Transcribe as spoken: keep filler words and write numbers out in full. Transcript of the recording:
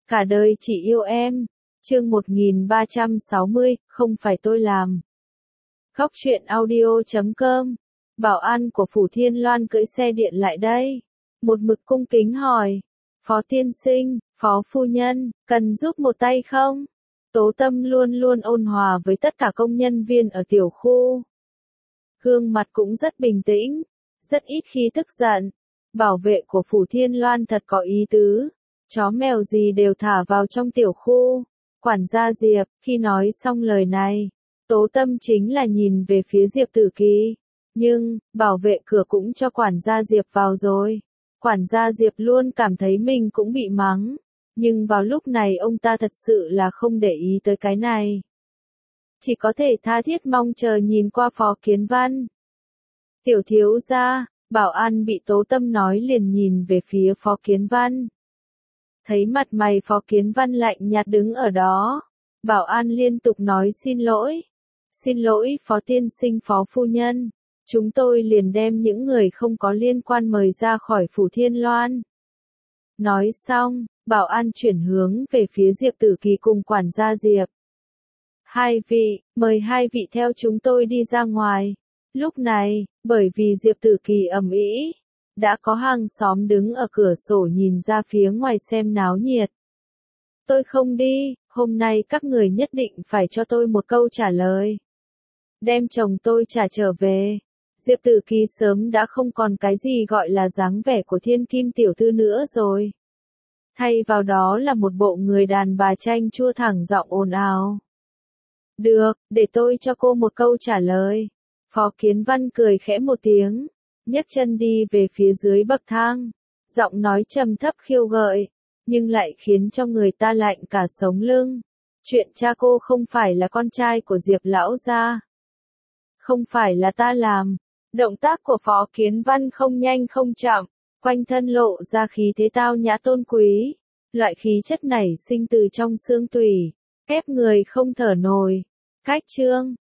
Cả đời chỉ yêu em. Chương một nghìn ba trăm sáu mươi, không phải tôi làm. Góc truyện audio chấm com. Bảo an của Phủ Thiên Loan cưỡi xe điện lại đây. Một mực cung kính hỏi. Phó tiên sinh, phó phu nhân, cần giúp một tay không? Tố Tâm luôn luôn ôn hòa với tất cả công nhân viên ở tiểu khu. Gương mặt cũng rất bình tĩnh, rất ít khi tức giận. Bảo vệ của Phủ Thiên Loan thật có ý tứ. Chó mèo gì đều thả vào trong tiểu khu. Quản gia Diệp, khi nói xong lời này, Tố Tâm chính là nhìn về phía Diệp Tử Kỳ. Nhưng, bảo vệ cửa cũng cho quản gia Diệp vào rồi. Quản gia Diệp luôn cảm thấy mình cũng bị mắng. Nhưng vào lúc này ông ta thật sự là không để ý tới cái này. Chỉ có thể tha thiết mong chờ nhìn qua Phó Kiến Văn. Tiểu thiếu gia, bảo an bị Tố Tâm nói liền nhìn về phía Phó Kiến Văn. Thấy mặt mày Phó Kiến Văn lạnh nhạt đứng ở đó. Bảo an liên tục nói xin lỗi. Xin lỗi Phó tiên sinh Phó phu nhân. Chúng tôi liền đem những người không có liên quan mời ra khỏi Phủ Thiên Loan. Nói xong, bảo an chuyển hướng về phía Diệp Tử Kỳ cùng quản gia Diệp. Hai vị, mời hai vị theo chúng tôi đi ra ngoài. Lúc này, bởi vì Diệp Tử Kỳ ầm ĩ, đã có hàng xóm đứng ở cửa sổ nhìn ra phía ngoài xem náo nhiệt. Tôi không đi, hôm nay các người nhất định phải cho tôi một câu trả lời. Đem chồng tôi trả trở về. Diệp Tử Kỳ sớm đã không còn cái gì gọi là dáng vẻ của thiên kim tiểu thư nữa rồi. Thay vào đó là một bộ người đàn bà chanh chua thẳng giọng ồn ào. Được, để tôi cho cô một câu trả lời. Phó Kiến Văn cười khẽ một tiếng, nhấc chân đi về phía dưới bậc thang. Giọng nói trầm thấp khiêu gợi, nhưng lại khiến cho người ta lạnh cả sống lưng. Chuyện cha cô không phải là con trai của Diệp lão gia. Không phải là ta làm. Động tác của Phó Kiến Văn không nhanh không chậm, quanh thân lộ ra khí thế tao nhã tôn quý. Loại khí chất này sinh từ trong xương tủy, ép người không thở nổi. Cách chương